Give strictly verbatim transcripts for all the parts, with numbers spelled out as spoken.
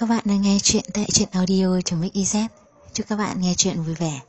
các bạn đang nghe chuyện tại truyện audio.mixyz. Chúc các bạn nghe chuyện vui vẻ.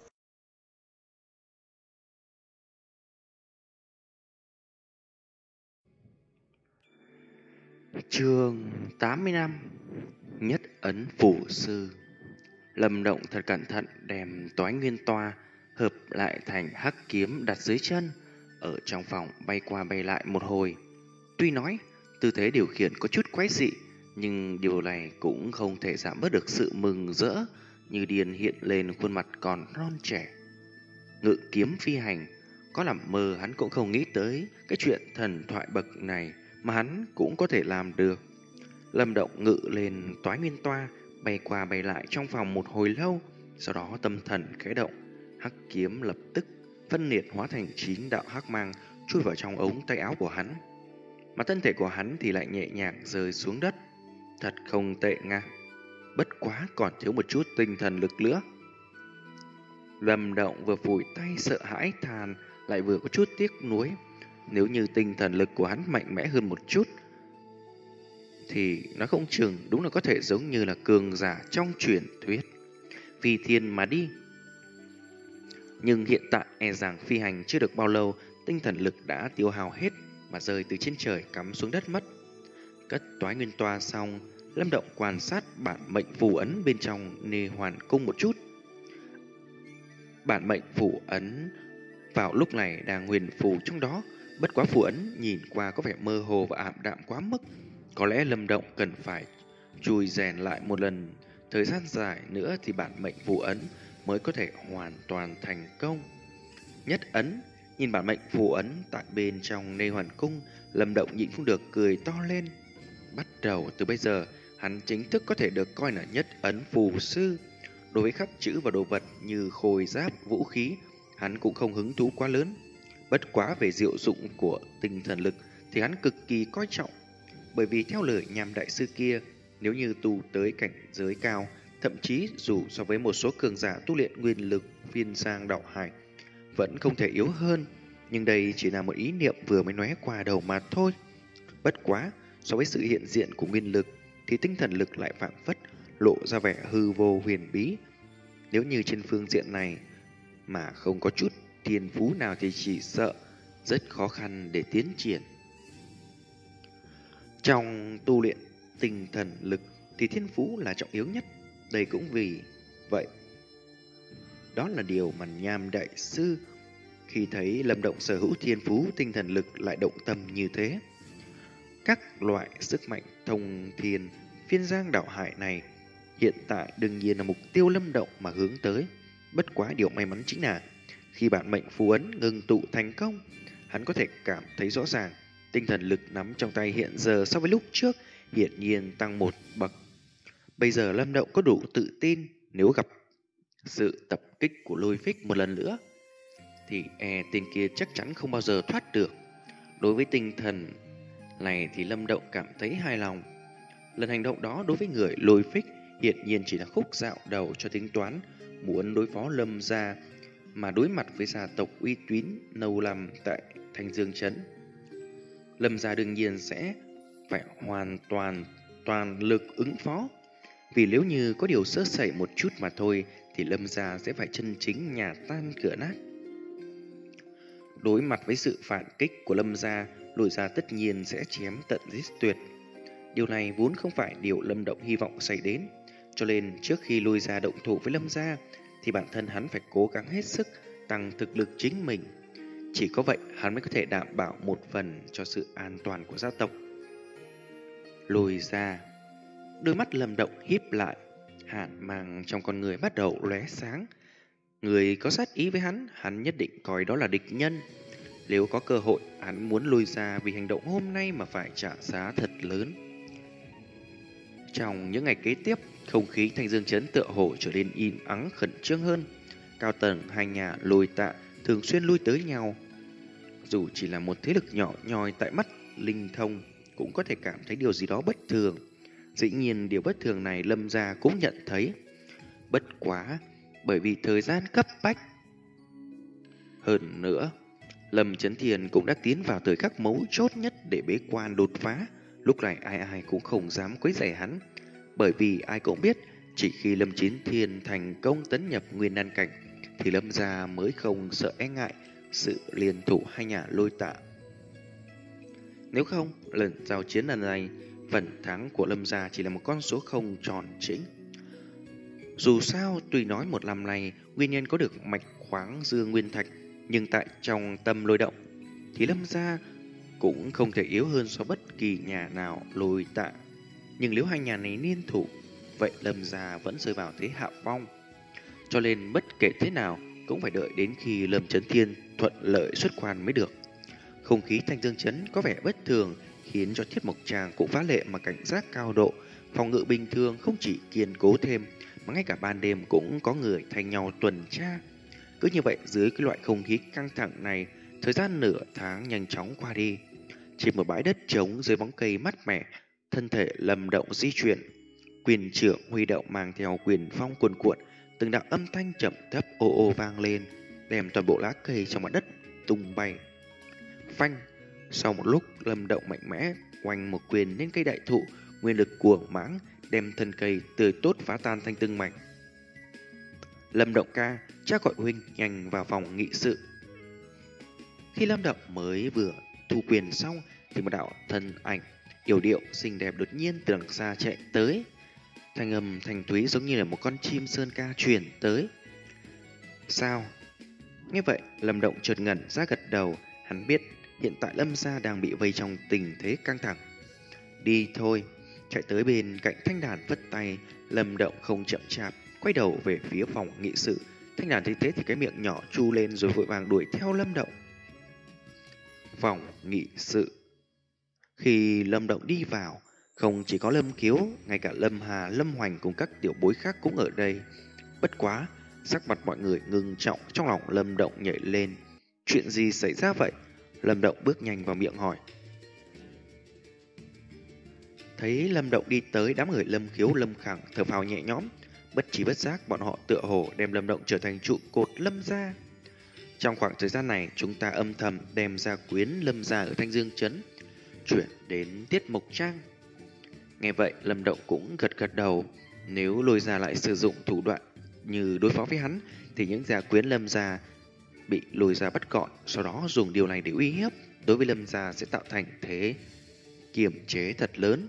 Chương tám mươi lăm. Nhất ấn phủ sư. Lâm Động thật cẩn thận đem toái nguyên toa hợp lại thành hắc kiếm đặt dưới chân, ở trong phòng bay qua bay lại một hồi. Tuy nói tư thế điều khiển có chút quái dị, nhưng điều này cũng không thể giảm bớt được sự mừng rỡ như điên hiện lên khuôn mặt còn non trẻ. Ngự kiếm phi hành, có làm mơ hắn cũng không nghĩ tới cái chuyện thần thoại bậc này mà hắn cũng có thể làm được. Lâm Động ngự lên toái nguyên toa, bay qua bay lại trong phòng một hồi lâu, sau đó tâm thần khẽ động, hắc kiếm lập tức phân liệt hóa thành chín đạo hắc mang chui vào trong ống tay áo của hắn. Mà thân thể của hắn thì lại nhẹ nhàng rơi xuống đất. Thật không tệ nga. Bất quá còn thiếu một chút tinh thần lực nữa. Lâm Động vừa phủi tay sợ hãi than, lại vừa có chút tiếc nuối. Nếu như tinh thần lực của hắn mạnh mẽ hơn một chút, thì nó không chừng đúng là có thể giống như là cường giả trong truyền thuyết, phi thiên mà đi. Nhưng hiện tại e rằng phi hành chưa được bao lâu, tinh thần lực đã tiêu hao hết mà rơi từ trên trời cắm xuống đất mất. Cất toái nguyên toa xong, Lâm Động quan sát bản mệnh phù ấn bên trong Nê Hoàn Cung một chút. Bản mệnh phù ấn vào lúc này đang huyền phù trong đó, bất quá phù ấn nhìn qua có vẻ mơ hồ và ảm đạm quá mức. Có lẽ Lâm Động cần phải chui rèn lại một lần, thời gian dài nữa thì bản mệnh phù ấn mới có thể hoàn toàn thành công. Nhất ấn, nhìn bản mệnh phù ấn tại bên trong Nê Hoàn Cung, Lâm Động nhịn không được cười to lên. Bắt đầu từ bây giờ, hắn chính thức có thể được coi là nhất ấn phù sư. Đối với khắc chữ và đồ vật như khôi giáp, vũ khí, hắn cũng không hứng thú quá lớn. Bất quá về diệu dụng của tinh thần lực thì hắn cực kỳ coi trọng. Bởi vì theo lời Nham đại sư kia, nếu như tu tới cảnh giới cao, thậm chí dù so với một số cường giả tu luyện nguyên lực phiên sang đạo hải, vẫn không thể yếu hơn. Nhưng đây chỉ là một ý niệm vừa mới lóe qua đầu mà thôi. Bất quá, so với sự hiện diện của nguyên lực thì tinh thần lực lại phảng phất lộ ra vẻ hư vô huyền bí. Nếu như trên phương diện này mà không có chút thiên phú nào thì chỉ sợ rất khó khăn để tiến triển. Trong tu luyện tinh thần lực thì thiên phú là trọng yếu nhất. Đây cũng vì vậy, đó là điều mà Nham đại sư khi thấy Lâm Động sở hữu thiên phú tinh thần lực lại động tâm như thế. Các loại sức mạnh thông thiên phiên giang đạo hải này hiện tại đương nhiên là mục tiêu Lâm Động mà hướng tới. Bất quá điều may mắn chính là khi bản mệnh phù ấn ngừng tụ thành công, hắn có thể cảm thấy rõ ràng tinh thần lực nắm trong tay hiện giờ so với lúc trước hiển nhiên tăng một bậc. Bây giờ Lâm Động có đủ tự tin, nếu gặp sự tập kích của Lôi Phích một lần nữa thì e tên kia chắc chắn không bao giờ thoát được. Đối với tinh thần này thì Lâm Động cảm thấy hài lòng. Lần hành động đó đối với người Lôi Phích hiển nhiên chỉ là khúc dạo đầu cho tính toán muốn đối phó Lâm gia, mà đối mặt với gia tộc uy tín lâu năm tại Thanh Dương Trấn, Lâm gia đương nhiên sẽ phải hoàn toàn toàn lực ứng phó. Vì nếu như có điều sơ sẩy một chút mà thôi thì Lâm gia sẽ phải chân chính nhà tan cửa nát. Đối mặt với sự phản kích của Lâm gia, Lôi gia tất nhiên sẽ chém tận giết tuyệt. Điều này vốn không phải điều Lâm Động hy vọng xảy đến, cho nên trước khi Lôi gia động thủ với Lâm gia thì bản thân hắn phải cố gắng hết sức tăng thực lực chính mình. Chỉ có vậy hắn mới có thể đảm bảo một phần cho sự an toàn của gia tộc. Lôi gia. Đôi mắt Lâm Động híp lại, hàn mang trong con người bắt đầu lóe sáng. Người có sát ý với hắn, hắn nhất định coi đó là địch nhân. Nếu có cơ hội, hắn muốn Lôi gia vì hành động hôm nay mà phải trả giá thật lớn. Trong những ngày kế tiếp, không khí Thanh Dương Trấn tựa hồ trở nên im ắng khẩn trương hơn. Cao tầng hai nhà Lôi Tạ thường xuyên lui tới nhau. Dù chỉ là một thế lực nhỏ nhoi tại mắt linh thông cũng có thể cảm thấy điều gì đó bất thường. Dĩ nhiên điều bất thường này Lâm gia cũng nhận thấy. Bất quá bởi vì thời gian cấp bách. Hơn nữa, Lâm Chấn Thiền cũng đã tiến vào thời khắc mấu chốt nhất để bế quan đột phá. Lúc này ai ai cũng không dám quấy rầy hắn. Bởi vì ai cũng biết, chỉ khi Lâm Chiến Thiên thành công tấn nhập nguyên đan cảnh thì Lâm gia mới không sợ e ngại sự liên thủ hai nhà Lôi Tạ. Nếu không, lần giao chiến lần này, phần thắng của Lâm gia chỉ là một con số không tròn chỉnh. Dù sao, tuy nói một năm này nguyên nhân có được mạch khoáng dương nguyên thạch, nhưng tại trong tâm Lôi động thì Lâm gia cũng không thể yếu hơn so bất kỳ nhà nào Lôi Tạ. Nhưng nếu hai nhà này liên thủ, vậy Lâm gia vẫn rơi vào thế hạ phong. Cho nên bất kể thế nào cũng phải đợi đến khi Lâm Chấn Thiên thuận lợi xuất quan mới được. Không khí Thanh Dương Trấn có vẻ bất thường, khiến cho Thiết Mộc Tràng cũng phá lệ mà cảnh giác cao độ. Phòng ngự bình thường không chỉ kiên cố thêm, mà ngay cả ban đêm cũng có người thay nhau tuần tra. Cứ như vậy, dưới cái loại không khí căng thẳng này, thời gian nửa tháng nhanh chóng qua đi. Trên một bãi đất trống dưới bóng cây mát mẻ, thân thể Lâm Động di chuyển, quyền trưởng huy động mang theo quyền phong cuồn cuộn, từng đạo âm thanh chậm thấp ô ô vang lên, đem toàn bộ lá cây trong mặt đất tung bay. Phanh! Sau một lúc, Lâm Động mạnh mẽ quanh một quyền lên cây đại thụ, nguyên lực cuồng mãng đem thân cây tươi tốt phá tan thành từng mảnh. Lâm Động ca, cha gọi huynh nhanh vào phòng nghị sự. Khi Lâm Động mới vừa thu quyền xong thì một đạo thân ảnh yểu điệu xinh đẹp đột nhiên từ đằng xa chạy tới. Thanh âm thanh thúy giống như là một con chim sơn ca truyền tới. Sao? Nghe vậy, Lâm Động chợt ngẩn ra gật đầu. Hắn biết hiện tại Lâm gia đang bị vây trong tình thế căng thẳng. Đi thôi. Chạy tới bên cạnh thanh đàn vất tay, Lâm Động không chậm chạp quay đầu về phía phòng nghị sự. Thanh đàn thấy thế thì cái miệng nhỏ chu lên rồi vội vàng đuổi theo Lâm Động. Phòng nghị sự. Khi Lâm Động đi vào, không chỉ có Lâm Kiếu, ngay cả Lâm Hà, Lâm Hoành cùng các tiểu bối khác cũng ở đây. Bất quá, sắc mặt mọi người ngưng trọng, trong lòng Lâm Động nhảy lên. Chuyện gì xảy ra vậy? Lâm Động bước nhanh vào miệng hỏi. Thấy Lâm Động đi tới, đám người Lâm Khiếu, Lâm Khẳng thở phào nhẹ nhõm. Bất trí bất giác, bọn họ tựa hồ đem Lâm Động trở thành trụ cột Lâm gia. Trong khoảng thời gian này, chúng ta âm thầm đem gia quyến Lâm gia ở Thanh Dương Trấn chuyển đến Tiết Mộc Trang. Nghe vậy, Lâm Động cũng gật gật đầu. Nếu Lôi gia lại sử dụng thủ đoạn như đối phó với hắn, thì những gia quyến Lâm gia bị Lôi gia bắt gọn, sau đó dùng điều này để uy hiếp, đối với Lâm gia sẽ tạo thành thế kiềm chế thật lớn.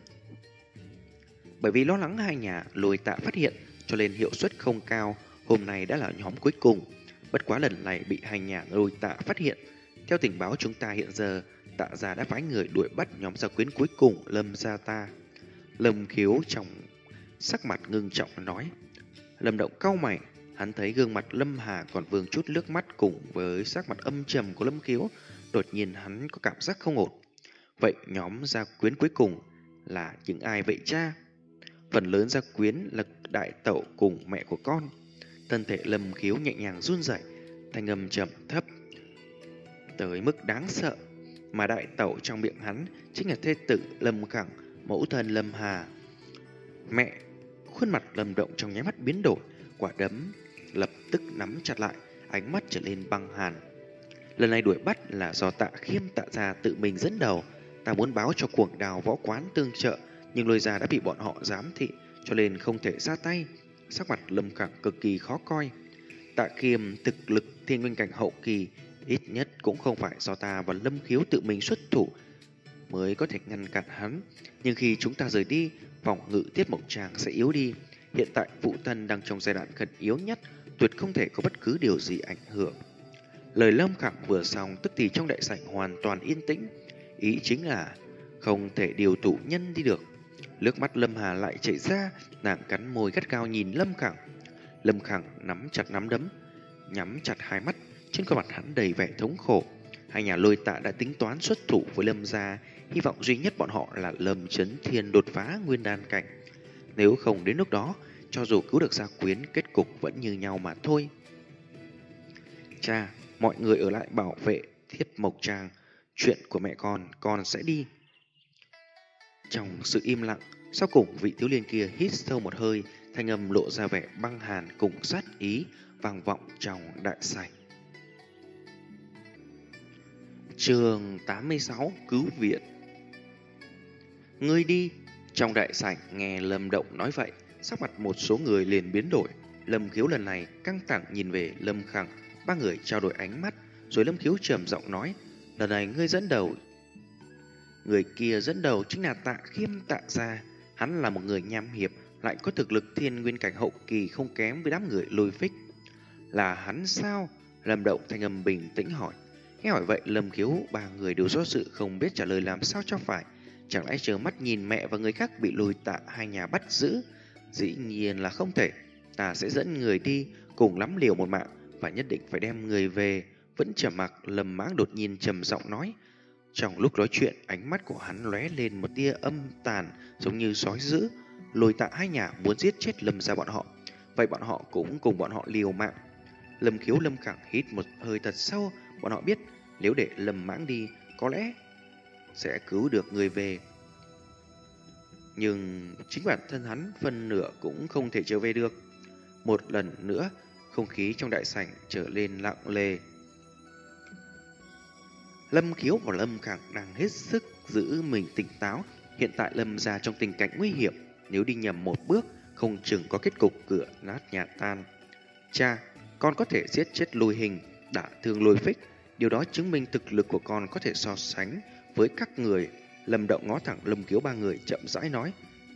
Bởi vì lo lắng hai nhà Lôi Tạ phát hiện, cho nên hiệu suất không cao. Hôm nay đã là nhóm cuối cùng. Bất quá lần này bị hai nhà Lôi Tạ phát hiện. Theo tình báo chúng ta hiện giờ, Tạ gia đã phái người đuổi bắt nhóm gia quyến cuối cùng Lâm gia ta. Lâm Khiếu trong sắc mặt ngưng trọng nói. Lâm Động cau mày, hắn thấy gương mặt Lâm Hà còn vương chút nước mắt cùng với sắc mặt âm trầm của Lâm Khiếu, đột nhiên hắn có cảm giác không ổn. Vậy nhóm gia quyến cuối cùng là những ai vậy cha? Phần lớn gia quyến là đại tẩu cùng mẹ của con. Thân thể Lâm Khiếu nhẹ nhàng run rẩy, thanh âm trầm thấp tới mức đáng sợ. Mà đại tẩu trong miệng hắn chính là thê tử Lâm Khẳng, mẫu thân Lâm Hà. Mẹ! Khuôn mặt Lâm Động trong nháy mắt biến đổi, quả đấm lập tức nắm chặt lại, ánh mắt trở lên băng hàn. Lần này đuổi bắt là do Tạ Khiêm Tạ gia tự mình dẫn đầu. Ta muốn báo cho Cuồng Đào võ quán tương trợ, nhưng Lôi gia đã bị bọn họ giám thị, cho nên không thể ra tay. Sắc mặt Lâm Khẳng cực kỳ khó coi. Tạ Khiêm thực lực thiên nguyên cảnh hậu kỳ, ít nhất cũng không phải do ta và Lâm Khiếu tự mình xuất thủ mới có thể ngăn cản hắn. Nhưng khi chúng ta rời đi, phòng ngự Tiết Mộc Tràng sẽ yếu đi. Hiện tại phụ thân đang trong giai đoạn khẩn yếu nhất, tuyệt không thể có bất cứ điều gì ảnh hưởng. Lời Lâm Khẳng vừa xong, tức thì trong đại sảnh hoàn toàn yên tĩnh. Ý chính là không thể điều tụ nhân đi được. Nước mắt Lâm Hà lại chảy ra, nàng cắn môi gắt gao nhìn Lâm Khẳng. Lâm Khẳng nắm chặt nắm đấm, nhắm chặt hai mắt, trên khuôn mặt hắn đầy vẻ thống khổ. Hai nhà Lôi Tạ đã tính toán xuất thủ với Lâm gia, hy vọng duy nhất bọn họ là Lâm Chấn Thiên đột phá nguyên đan cảnh. Nếu không đến lúc đó, cho dù cứu được gia quyến, kết cục vẫn như nhau mà thôi. Cha, mọi người ở lại bảo vệ Thiết Mộc Tràng. Chuyện của mẹ con, con sẽ đi. Trong sự im lặng, sau cùng vị thiếu niên kia hít sâu một hơi, thanh âm lộ ra vẻ băng hàn cùng sát ý, vang vọng trong đại sảnh. Chương tám mươi sáu, cứu viện. Ngươi đi. Trong đại sảnh nghe Lâm Động nói vậy, sắc mặt một số người liền biến đổi. Lâm Khiếu lần này căng thẳng nhìn về Lâm Khẳng, ba người trao đổi ánh mắt, rồi Lâm Khiếu trầm giọng nói: "Lần này ngươi dẫn đầu." Người kia dẫn đầu chính là Tạ Khiêm Tạ gia. Hắn là một người nham hiểm, lại có thực lực thiên nguyên cảnh hậu kỳ không kém với đám người Lôi Phích. Là hắn sao? Lâm Động thanh âm bình tĩnh hỏi. Nghe hỏi vậy, Lâm Khiếu ba người đều do dự không biết trả lời làm sao cho phải. Chẳng lẽ trơ mắt nhìn mẹ và người khác bị Lôi Tạ hai nhà bắt giữ? Dĩ nhiên là không thể. Ta sẽ dẫn người đi, cùng lắm liều một mạng, và nhất định phải đem người về. Vẫn trầm mặc, Lâm Mãng đột nhiên trầm giọng nói. Trong lúc nói chuyện, ánh mắt của hắn lóe lên một tia âm tàn, giống như sói dữ. Lôi Tạ hai nhà muốn giết chết Lâm gia bọn họ, vậy bọn họ cũng cùng bọn họ liều mạng. Lâm Khiếu Lâm Khẳng hít một hơi thật sâu. Bọn họ biết nếu để Lâm Mãng đi, có lẽ sẽ cứu được người về, nhưng chính bản thân hắn phân nửa cũng không thể trở về được. Một lần nữa, không khí trong đại sảnh trở lên lặng lề. Lâm Khiếu và Lâm Khẳng đang hết sức giữ mình tỉnh táo. Hiện tại Lâm gia trong tình cảnh nguy hiểm, nếu đi nhầm một bước, không chừng có kết cục cửa nát nhà tan. Cha, con có thể giết chết Lôi Hình, đả thương Lôi Phích, điều đó chứng minh thực lực của con có thể so sánh với các người. Lâm Động ngó thẳng Lâm Khiếu ba người chậm rãi nói.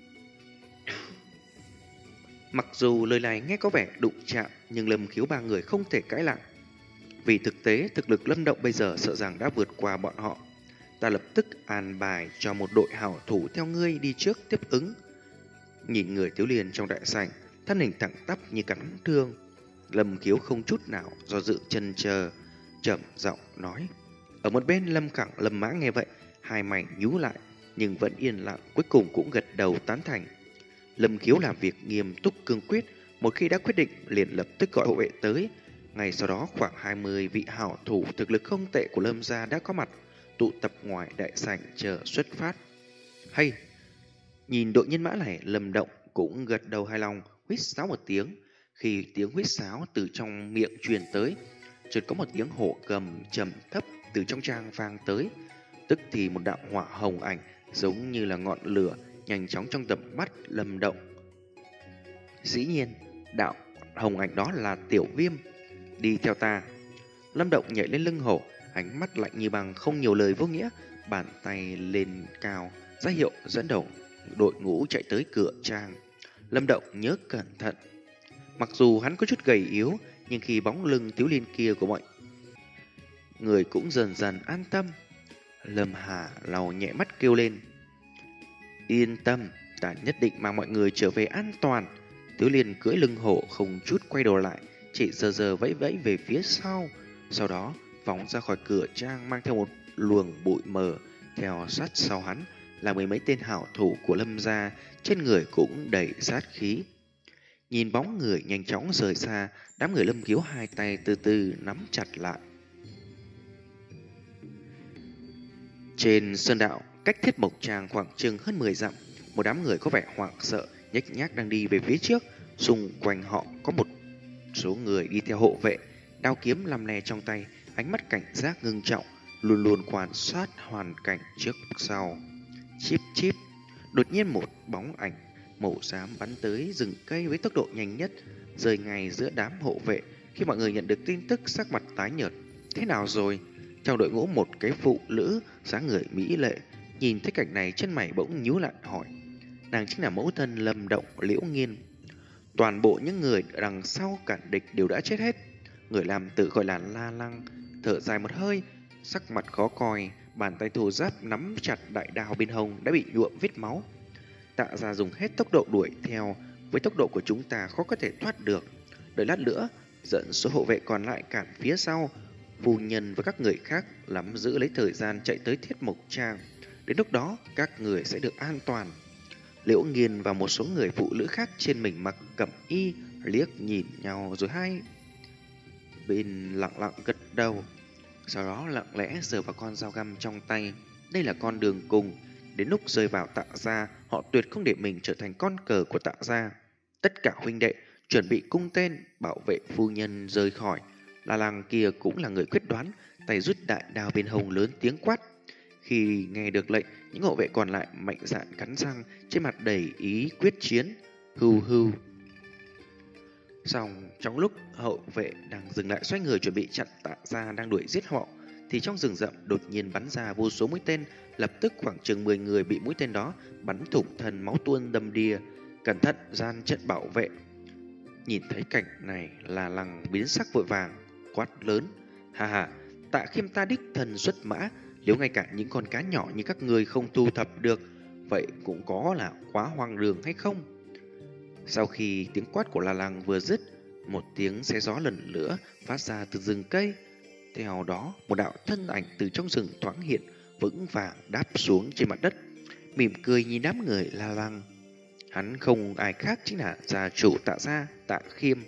Mặc dù lời này nghe có vẻ đụng chạm, nhưng Lâm Khiếu ba người không thể cãi lại. Vì thực tế, thực lực Lâm Động bây giờ sợ rằng đã vượt qua bọn họ. Ta lập tức an bài cho một đội hảo thủ theo ngươi đi trước tiếp ứng. Nhìn người Tiếu Liên trong đại sảnh, thân hình thẳng tắp như cắn thương. Lâm Khiếu không chút nào do dự chần chờ, chậm giọng nói. Ở một bên Lâm Khẳng, Lâm Mãng nghe vậy, hai mày nhú lại, nhưng vẫn yên lặng, cuối cùng cũng gật đầu tán thành. Lâm Khiếu làm việc nghiêm túc cương quyết, một khi đã quyết định liền lập tức gọi hộ vệ tới. Ngay sau đó khoảng hai mươi vị hảo thủ thực lực không tệ của Lâm gia đã có mặt, tụ tập ngoài đại sảnh chờ xuất phát. Hay, nhìn đội nhân mã này, Lâm Động cũng gật đầu hài lòng, huýt sáo một tiếng. Khi tiếng huýt sáo từ trong miệng truyền tới, chợt có một tiếng hổ gầm trầm thấp từ trong trang vang tới. Tức thì một đạo hỏa hồng ảnh giống như là ngọn lửa nhanh chóng trong tầm mắt Lâm Động. Dĩ nhiên, đạo hồng ảnh đó là Tiểu Viêm. Đi theo ta. Lâm Động nhảy lên lưng hổ, ánh mắt lạnh như băng, không nhiều lời vô nghĩa, bàn tay lên cao ra hiệu dẫn đầu đội ngũ chạy tới cửa trang. Lâm Động nhớ cẩn thận. Mặc dù hắn có chút gầy yếu, nhưng khi bóng lưng Tiếu Liên kia của mọi người cũng dần dần an tâm. Lâm Hà lau nhẹ mắt kêu lên. Yên tâm, ta nhất định mang mọi người trở về an toàn. Tiếu Liên cưỡi lưng hổ không chút quay đầu lại, chỉ giờ giờ vẫy vẫy về phía sau. Sau đó phóng ra khỏi cửa trang, mang theo một luồng bụi mờ. Theo sát sau hắn là mười mấy tên hảo thủ của Lâm gia, trên người cũng đầy sát khí. Nhìn bóng người nhanh chóng rời xa, đám người Lâm Khiếu hai tay từ từ nắm chặt lại. Trên sơn đạo, cách Thiết Mộc Tràng khoảng chừng hơn mười dặm, một đám người có vẻ hoảng sợ, nhếch nhác đang đi về phía trước. Xung quanh họ có một số người đi theo hộ vệ, đao kiếm lăm le trong tay, ánh mắt cảnh giác ngưng trọng, luôn luôn quan sát hoàn cảnh trước sau. Chíp chíp, đột nhiên một bóng ảnh màu xám bắn tới rừng cây với tốc độ nhanh nhất, rơi ngay giữa đám hộ vệ. Khi mọi người nhận được tin tức, sắc mặt tái nhợt. Thế nào rồi? Trong đội ngũ một cái phụ nữ dáng người mỹ lệ, nhìn thấy cảnh này chân mày bỗng nhíu lại hỏi. Nàng chính là mẫu thân Lâm Động, Liễu Nghiên. Toàn bộ những người đằng sau cản địch đều đã chết hết. Người làm tự gọi là La Lăng thở dài một hơi, sắc mặt khó coi, bàn tay thô ráp nắm chặt đại đao bên hông đã bị nhuộm vết máu. Tạ gia dùng hết tốc độ đuổi theo, với tốc độ của chúng ta khó có thể thoát được. Đợi lát nữa dẫn số hộ vệ còn lại cản phía sau. Phu nhân và các người khác nắm giữ lấy thời gian chạy tới Thiết Mộc Trang. Đến lúc đó các người sẽ được an toàn. Liễu Nghiên và một số người phụ nữ khác trên mình mặc cẩm y liếc nhìn nhau, rồi hai bên lặng lặng gật đầu. Sau đó lặng lẽ giở vào con dao găm trong tay. Đây là con đường cùng. Đến lúc rơi vào Tạ gia, họ tuyệt không để mình trở thành con cờ của Tạ gia. Tất cả huynh đệ chuẩn bị cung tên, bảo vệ phu nhân rời khỏi. La Lăng kia cũng là người quyết đoán, tay rút đại đao bên hông lớn tiếng quát. Khi nghe được lệnh, những hộ vệ còn lại mạnh dạn cắn răng, trên mặt đầy ý quyết chiến. Hưu hưu. Xong, trong lúc hậu vệ đang dừng lại xoay người chuẩn bị chặn Tạ Gia đang đuổi giết họ, thì trong rừng rậm đột nhiên bắn ra vô số mũi tên, lập tức khoảng chừng mười người bị mũi tên đó bắn thủng thân, máu tuôn đầm đìa. Cẩn thận, gian trận bảo vệ. Nhìn thấy cảnh này, là Lăng biến sắc vội vàng quát lớn: "Ha ha, Tạ Khiêm ta đích thân xuất mã, nếu ngay cả những con cá nhỏ như các người không thu thập được, vậy cũng có là quá hoang đường hay không?" Sau khi tiếng quát của La Lăng vừa dứt, một tiếng xé gió lần nữa phát ra từ rừng cây. Theo đó, một đạo thân ảnh từ trong rừng thoáng hiện, vững vàng đáp xuống trên mặt đất, mỉm cười nhìn đám người La Lăng. Hắn không ai khác chính là gia chủ Tạ Gia, Tạ Khiêm.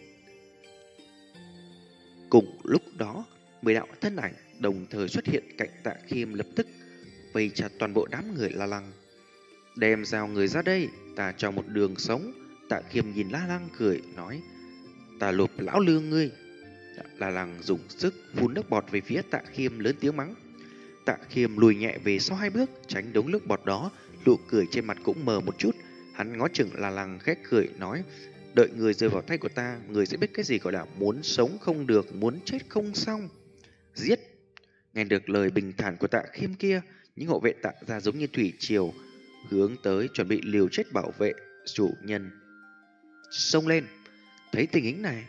Cùng lúc đó, mười đạo thân ảnh đồng thời xuất hiện cạnh Tạ Khiêm, lập tức vây chặt toàn bộ đám người La Lăng. "Đem giao người ra đây, ta cho một đường sống." Tạ Khiêm nhìn La Lăng cười nói: "Ta lột lão lương ngươi." La Lăng dùng sức phun nước bọt về phía Tạ Khiêm, lớn tiếng mắng. Tạ Khiêm lùi nhẹ về sau hai bước, tránh đống nước bọt đó, nụ cười trên mặt cũng mờ một chút. Hắn ngó chừng La Lăng khét cười nói: "Đợi người rơi vào tay của ta, người sẽ biết cái gì gọi là muốn sống không được, muốn chết không xong." Giết! Nghe được lời bình thản của Tạ Khiêm kia, những hộ vệ Tạ Gia giống như thủy triều hướng tới, chuẩn bị liều chết bảo vệ chủ nhân. Xông lên! Thấy tình hình này,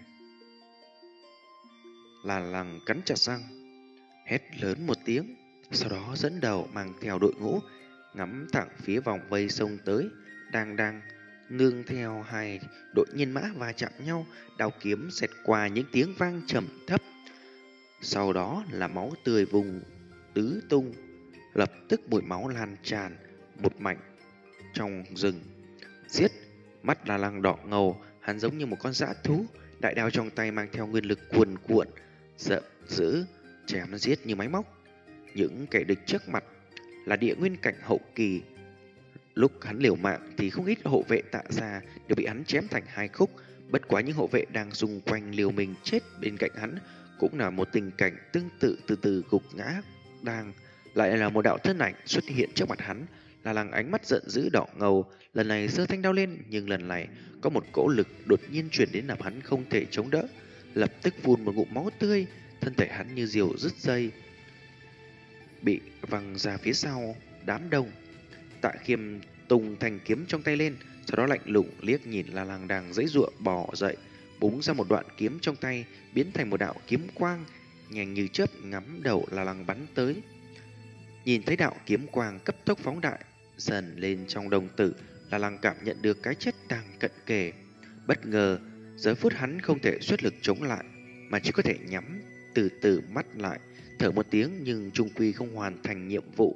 La Lăng cắn chặt răng, hét lớn một tiếng, sau đó dẫn đầu mang theo đội ngũ ngắm thẳng phía vòng vây xông tới. Đang đang nương theo hai đội nhân mã va chạm nhau, đao kiếm xẹt qua những tiếng vang trầm thấp. Sau đó là máu tươi vùng tứ tung, lập tức mùi máu lan tràn một mảnh trong rừng. Giết! Mắt La Lăng đỏ ngầu, hắn giống như một con dã thú, đại đao trong tay mang theo nguyên lực cuồn cuộn, giận dữ chém giết như máy móc. Những kẻ địch trước mặt là địa nguyên cảnh hậu kỳ. Lúc hắn liều mạng thì không ít hộ vệ Tạ Gia đều bị hắn chém thành hai khúc. Bất quá những hộ vệ đang xung quanh liều mình chết bên cạnh hắn cũng là một tình cảnh tương tự, từ từ gục ngã. Đang lại là một đạo thân ảnh xuất hiện trước mặt hắn. La Lăng ánh mắt giận dữ đỏ ngầu, lần này giơ thanh đao lên, nhưng lần này có một cỗ lực đột nhiên truyền đến làm hắn không thể chống đỡ, lập tức phun một ngụm máu tươi, thân thể hắn như diều đứt dây, bị văng ra phía sau đám đông. Tạ Khiêm tung thanh kiếm trong tay lên, sau đó lạnh lùng liếc nhìn La Lăng đang giãy giụa bò dậy, búng ra một đoạn kiếm trong tay, biến thành một đạo kiếm quang, nhanh như chớp ngắm đầu La Lăng bắn tới. Nhìn thấy đạo kiếm quang cấp tốc phóng đại dần lên trong đồng tử, La Lăng cảm nhận được cái chết đang cận kề. Bất ngờ, giờ phút hắn không thể xuất lực chống lại, mà chỉ có thể nhắm từ từ mắt lại, thở một tiếng nhưng chung quy không hoàn thành nhiệm vụ.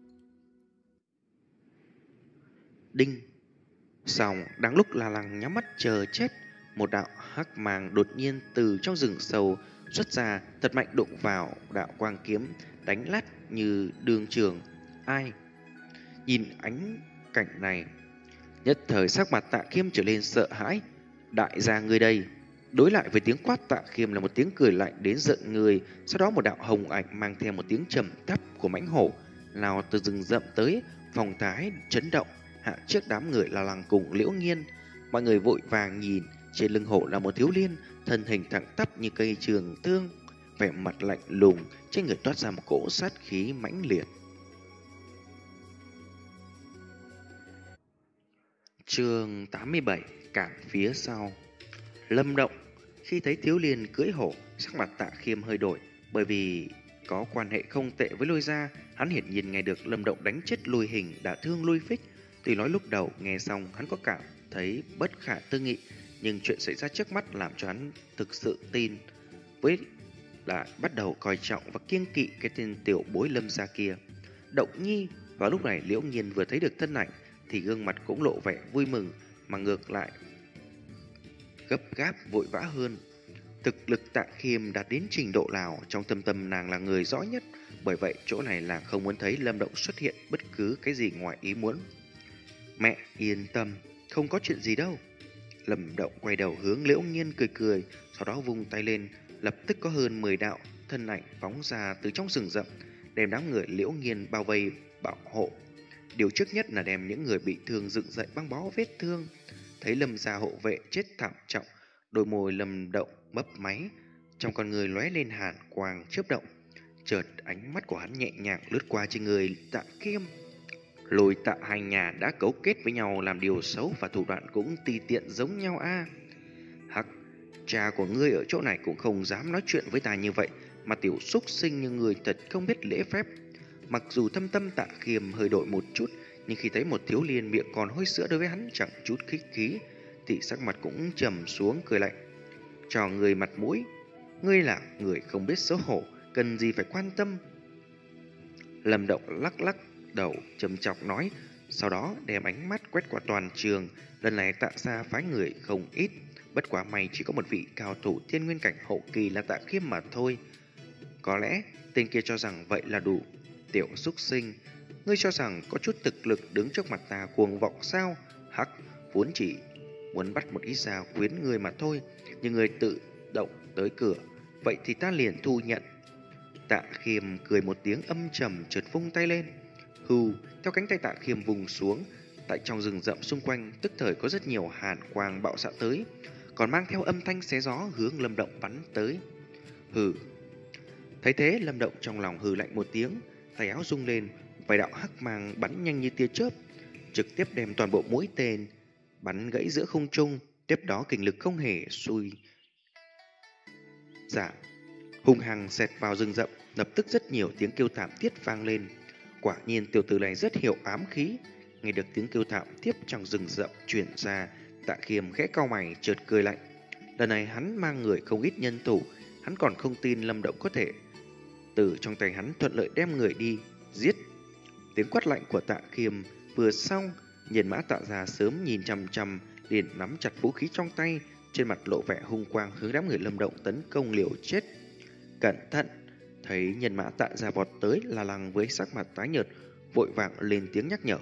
Đinh! Xong, đang lúc La Lăng nhắm mắt chờ chết, một đạo hắc màng đột nhiên từ trong rừng sâu xuất ra, thật mạnh đụng vào đạo quang kiếm, đánh lát như đường trường. Ai? Nhìn ánh cảnh này, nhất thời sắc mặt Tạ Khiêm trở lên sợ hãi. Đại gia ngươi đây! Đối lại với tiếng quát Tạ Khiêm là một tiếng cười lạnh đến giận người. Sau đó một đạo hồng ảnh mang theo một tiếng trầm thấp của mãnh hổ lao từ rừng rậm tới, phong thái chấn động hạ trước đám người La Lăng cùng Liễu Nghiên. Mọi người vội vàng nhìn, trên lưng hổ là một thiếu niên, thân hình thẳng tắp như cây trường thương, vẻ mặt lạnh lùng, trên người toát ra một cỗ sát khí mãnh liệt. Chương tám mươi bảy: Cản phía sau. Lâm Động khi thấy thiếu niên cưỡi hổ, sắc mặt Tạ Khiêm hơi đổi, bởi vì có quan hệ không tệ với Lôi Gia. Hắn hiển nhiên nghe được Lâm Động đánh chết Lôi Hình, đả thương Lôi Phích. Tuy nói lúc đầu nghe xong hắn có cảm thấy bất khả tư nghị, nhưng chuyện xảy ra trước mắt làm cho hắn thực sự tin, với là bắt đầu coi trọng và kiêng kỵ cái tên tiểu bối Lâm gia kia. Động Nhi. Vào lúc này Liễu Nhiên vừa thấy được thân ảnh thì gương mặt cũng lộ vẻ vui mừng, mà ngược lại gấp gáp vội vã hơn. Thực lực Tạ Khiêm đạt đến trình độ nào, trong tâm tâm nàng là người rõ nhất, bởi vậy chỗ này nàng không muốn thấy Lâm Động xuất hiện bất cứ cái gì ngoài ý muốn. Mẹ yên tâm, không có chuyện gì đâu. Lâm Động quay đầu hướng Liễu Nhiên cười cười, sau đó vung tay lên, lập tức có hơn mười đạo thân ảnh phóng ra từ trong rừng rậm, đem đám người Liễu Nghiên bao vây bảo hộ. Điều trước nhất là đem những người bị thương dựng dậy băng bó vết thương. Thấy Lâm gia hộ vệ chết thảm trọng, đôi môi Lâm Động mấp máy, trong con người lóe lên hàn quang chớp động. Chợt ánh mắt của hắn nhẹ nhàng lướt qua trên người Tạ Khiêm. Lôi Tạ hai nhà đã cấu kết với nhau làm điều xấu và thủ đoạn cũng tùy tiện giống nhau a. À? Hắc, cha của ngươi ở chỗ này cũng không dám nói chuyện với ta như vậy, mà tiểu xúc sinh như người thật không biết lễ phép. Mặc dù thâm tâm Tạ Khiêm hơi đổi một chút, nhưng khi thấy một thiếu niên miệng còn hôi sữa đối với hắn chẳng chút khích khí, thì sắc mặt cũng trầm xuống cười lạnh. Cho người mặt mũi, ngươi là người không biết xấu hổ, cần gì phải quan tâm. Lâm Động lắc lắc đầu trầm trọng nói, sau đó đem ánh mắt quét qua toàn trường. Lần này Tạ gia phái người không ít, bất quá may chỉ có một vị cao thủ thiên nguyên cảnh hậu kỳ là Tạ Khiêm mà thôi. Có lẽ tên kia cho rằng vậy là đủ. Tiểu xúc sinh, ngươi cho rằng có chút thực lực đứng trước mặt ta cuồng vọng sao? Hắc, vốn chỉ muốn bắt một ít gia quyến ngươi mà thôi, nhưng ngươi tự động tới cửa, vậy thì ta liền thu nhận. Tạ Khiêm cười một tiếng âm trầm, chợt vung tay lên. Hù, theo cánh tay Tạ Khiêm vùng xuống, tại trong rừng rậm xung quanh tức thời có rất nhiều hàn quang bạo xạ tới, còn mang theo âm thanh xé gió hướng Lâm Động bắn tới. Hừ. Thấy thế, Lâm Động trong lòng hừ lạnh một tiếng, tay áo rung lên, vài đạo hắc mang bắn nhanh như tia chớp, trực tiếp đem toàn bộ mũi tên bắn gãy giữa không trung. Tiếp đó kình lực không hề xui giảm, hung hăng xẹt vào rừng rậm, lập tức rất nhiều tiếng kêu thảm thiết vang lên. Quả nhiên tiểu tử này rất hiểu ám khí. Nghe được tiếng kêu thảm thiết trong rừng rậm truyền ra, Tạ Khiêm khẽ cau mày chợt cười lạnh. Lần này hắn mang người không ít nhân thủ, hắn còn không tin Lâm Động có thể từ trong tay hắn thuận lợi đem người đi giết. Tiếng quát lạnh của Tạ Khiêm vừa xong, Nhân Mã Tạ gia sớm nhìn chằm chằm, liền nắm chặt vũ khí trong tay, trên mặt lộ vẻ hung quang hướng đám người Lâm Động tấn công liều chết. Cẩn thận! Thấy Nhân Mã Tạ gia vọt tới, La Lăng với sắc mặt tái nhợt vội vàng lên tiếng nhắc nhở.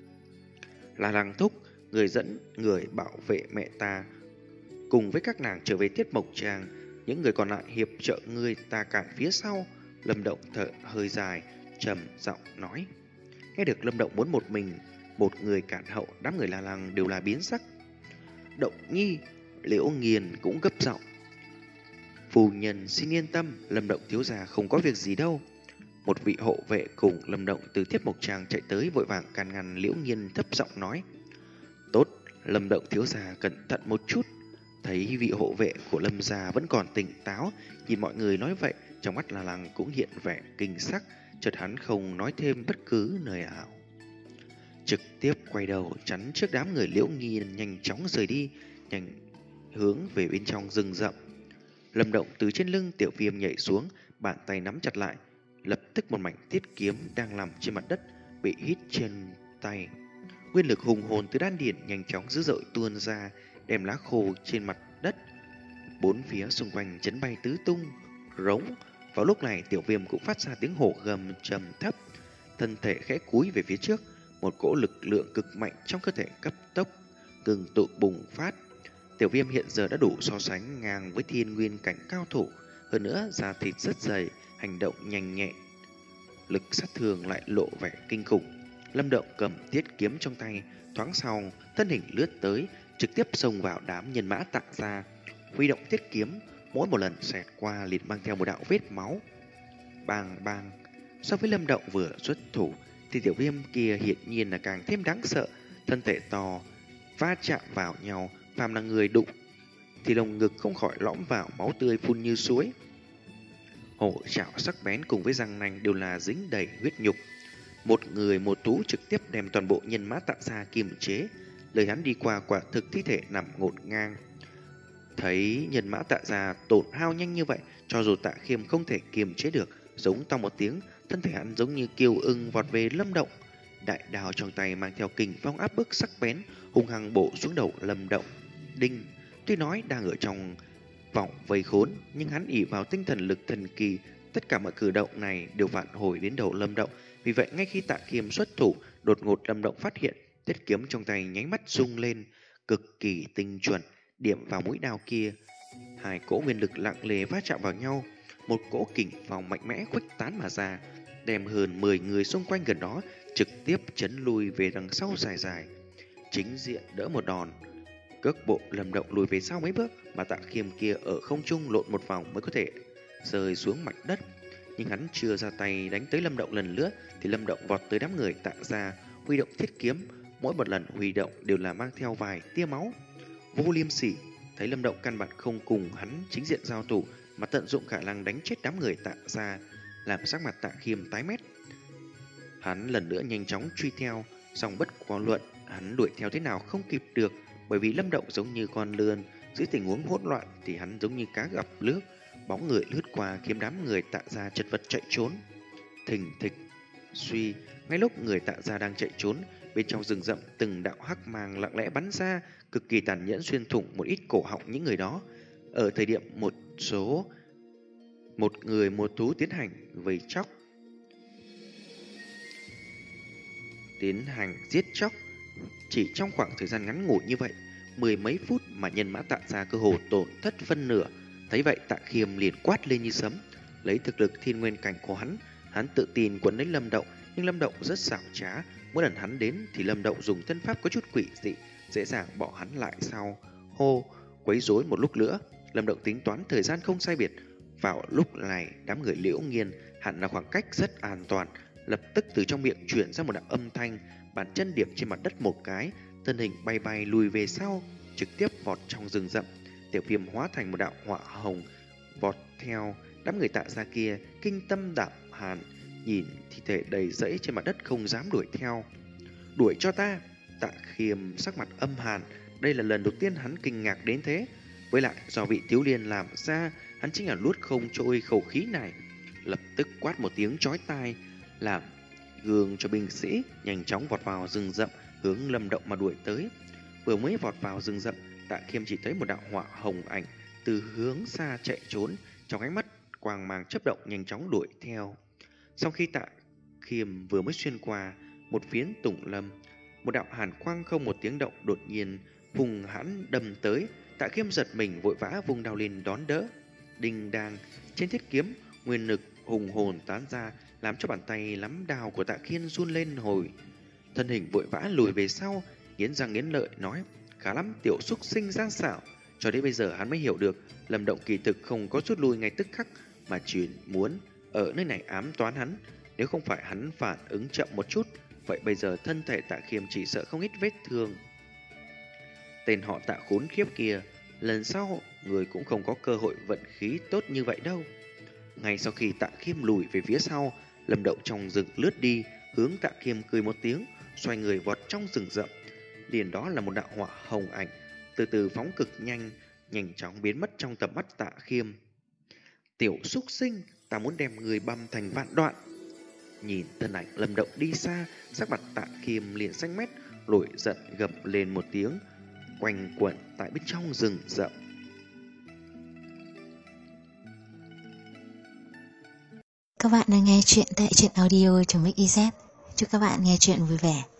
La Lăng thúc, người dẫn người bảo vệ mẹ ta cùng với các nàng trở về Tiết Mộc Tràng, những người còn lại hiệp trợ ngươi ta cản phía sau. Lâm Động thở hơi dài, trầm giọng nói. Nghe được Lâm Động muốn một mình một người cản hậu, đám người La Lăng đều là biến sắc. Động Nhi, Liễu Nghiên cũng gấp giọng. Phu nhân xin yên tâm, Lâm Động thiếu gia không có việc gì đâu. Một vị hộ vệ cùng Lâm Động từ Tiết Mộc Tràng chạy tới vội vàng can ngăn. Liễu Nghiên thấp giọng nói. Tốt, Lâm Động thiếu gia cẩn thận một chút. Thấy vị hộ vệ của Lâm gia vẫn còn tỉnh táo, nhìn mọi người nói vậy, trong mắt La Lăng cũng hiện vẻ kinh sắc, chợt hắn không nói thêm bất cứ lời nào, trực tiếp quay đầu chắn trước đám người Liễu Nghiên, nhanh chóng rời đi, nhanh hướng về bên trong rừng rậm. Lâm Động từ trên lưng Tiểu Viêm nhảy xuống, bàn tay nắm chặt lại, lập tức một mảnh thiết kiếm đang nằm trên mặt đất bị hít trên tay. Nguyên lực hùng hồn từ đan điền nhanh chóng dữ dội tuôn ra, đem lá khô trên mặt đất bốn phía xung quanh chấn bay tứ tung, rống. Vào lúc này Tiểu Viêm cũng phát ra tiếng hổ gầm trầm thấp, thân thể khẽ cúi về phía trước, một cỗ lực lượng cực mạnh trong cơ thể cấp tốc ngừng tụ bùng phát. Tiểu Viêm hiện giờ đã đủ so sánh ngang với thiên nguyên cảnh cao thủ, hơn nữa da thịt rất dày, hành động nhanh nhẹn, lực sát thương lại lộ vẻ kinh khủng. Lâm Động cầm thiết kiếm trong tay, thoáng sau thân hình lướt tới, trực tiếp xông vào đám nhân mã Tạ gia, huy động thiết kiếm, mỗi một lần xẹt qua liền mang theo một đạo vết máu. Bang bang. So với Lâm Động vừa xuất thủ thì Tiểu Viêm kia hiển nhiên là càng thêm đáng sợ, thân thể to va chạm vào nhau, phàm là người đụng thì lồng ngực không khỏi lõm vào, máu tươi phun như suối. Hổ chảo sắc bén cùng với răng nanh đều là dính đầy huyết nhục. Một người một thú trực tiếp đem toàn bộ nhân mã Tạ gia kiềm chế. Lời hắn đi qua quả thực thi thể nằm ngổn ngang. Thấy nhân mã Tạ gia tổn hao nhanh như vậy, cho dù Tạ Khiêm không thể kiềm chế được, giống to một tiếng, thân thể hắn giống như kiêu ưng vọt về Lâm Động. Đại đao trong tay mang theo kình phong áp bức sắc bén, hung hăng bổ xuống đầu Lâm Động. Đinh, tuy nói đang ở trong vòng vây khốn, nhưng hắn ỷ vào tinh thần lực thần kỳ, tất cả mọi cử động này đều vạn hồi đến đầu Lâm Động. Vì vậy ngay khi Tạ Khiêm xuất thủ, đột ngột Lâm Động phát hiện thiết kiếm trong tay nháy mắt rung lên, cực kỳ tinh chuẩn điểm vào mũi đao kia. Hai cỗ nguyên lực lặng lẽ va chạm vào nhau, một cỗ kình phong mạnh mẽ khuếch tán mà ra, đem hơn mười người xung quanh gần đó trực tiếp chấn lui về đằng sau dài dài, chính diện đỡ một đòn. Cước bộ Lâm Động lùi về sau mấy bước, mà Tạ Khiêm kia ở không trung lộn một vòng mới có thể rơi xuống mặt đất. Nhưng hắn chưa ra tay đánh tới Lâm Động lần nữa thì Lâm Động vọt tới đám người Tạ gia, huy động thiết kiếm, mỗi một lần huy động đều là mang theo vài tia máu. Vô Liêm Sỉ thấy Lâm Động căn bản không cùng hắn chính diện giao thủ mà tận dụng khả năng đánh chết đám người Tạ gia, làm sắc mặt Tạ Khiêm tái mét. Hắn lần nữa nhanh chóng truy theo, song bất quá luận hắn đuổi theo thế nào không kịp được, bởi vì Lâm Động giống như con lươn, dưới tình huống hỗn loạn thì hắn giống như cá gặp nước, bóng người lướt qua khiến đám người Tạ gia chật vật chạy trốn. Thình thịch, suy, ngay lúc người Tạ gia đang chạy trốn, bên trong rừng rậm từng đạo hắc mang lặng lẽ bắn ra, cực kỳ tàn nhẫn xuyên thủng một ít cổ họng những người đó. Ở thời điểm một số một người một thú tiến hành vây chóc, tiến hành giết chóc, chỉ trong khoảng thời gian ngắn ngủi như vậy, mười mấy phút mà nhân mã Tạ gia cơ hồ tổn thất phân nửa. Thấy vậy Tạ Khiêm liền quát lên như sấm, lấy thực lực thiên nguyên cảnh của hắn, hắn tự tin quấn lấy Lâm Động, nhưng Lâm Động rất xảo trá, mỗi lần hắn đến thì Lâm Động dùng thân pháp có chút quỷ dị, dễ dàng bỏ hắn lại sau. Hô, quấy rối một lúc nữa, Lâm Động tính toán thời gian không sai biệt. Vào lúc này, đám người Liễu Nghiên hẳn là khoảng cách rất an toàn, lập tức từ trong miệng truyền ra một đạo âm thanh, bàn chân điểm trên mặt đất một cái, thân hình bay bay lùi về sau, trực tiếp vọt trong rừng rậm. Tiểu Viêm hóa thành một đạo hỏa hồng vọt theo đám người Tạ gia kia, kinh tâm đạo hàn, nhìn thi thể đầy rẫy trên mặt đất không dám đuổi theo. Đuổi cho ta! Tạ Khiêm sắc mặt âm hàn, đây là lần đầu tiên hắn kinh ngạc đến thế. Với lại do vị Tiếu Liên làm ra, hắn chính là nuốt không trôi khẩu khí này. Lập tức quát một tiếng chói tai, làm gương cho binh sĩ nhanh chóng vọt vào rừng rậm, hướng Lâm Động mà đuổi tới. Vừa mới vọt vào rừng rậm, Tạ Khiêm chỉ thấy một đạo hỏa hồng ảnh từ hướng xa chạy trốn, trong ánh mắt quang mang chớp động nhanh chóng đuổi theo. Sau khi Tạ Khiêm vừa mới xuyên qua một phiến tùng lâm, một đạo hàn quang không một tiếng động đột nhiên vùng hãn đâm tới. Tạ Khiêm giật mình vội vã vùng đao lên đón đỡ. Đinh đang, trên thiết kiếm nguyên lực hùng hồn tán ra, làm cho bàn tay nắm đao của Tạ Khiêm run lên hồi. Thân hình vội vã lùi về sau, nghiến răng nghiến lợi nói: khá lắm tiểu xúc sinh gian xảo. Cho đến bây giờ hắn mới hiểu được Lâm Động kỳ thực không có rút lui ngay tức khắc, mà chỉ muốn ở nơi này ám toán hắn. Nếu không phải hắn phản ứng chậm một chút, vậy bây giờ thân thể Tạ Khiêm chỉ sợ không ít vết thương. Tên họ Tạ khốn khiếp kia, lần sau người cũng không có cơ hội vận khí tốt như vậy đâu. Ngay sau khi Tạ Khiêm lùi về phía sau, Lâm Động trong rừng lướt đi, hướng Tạ Khiêm cười một tiếng, xoay người vọt trong rừng rậm. Liền đó là một đạo hỏa hồng ảnh, từ từ phóng cực nhanh, nhanh chóng biến mất trong tầm mắt Tạ Khiêm. Tiểu xúc sinh, ta muốn đem người băm thành vạn đoạn. Nhìn thân ảnh Lâm Động đi xa, sắc mặt Tạ Khiêm liền xanh mét, nổi giận gầm lên một tiếng, quanh quẩn tại bên trong rừng rậm. Các bạn đang nghe chuyện tại truyện audio chấm ích i zét. Chúc các bạn nghe chuyện vui vẻ.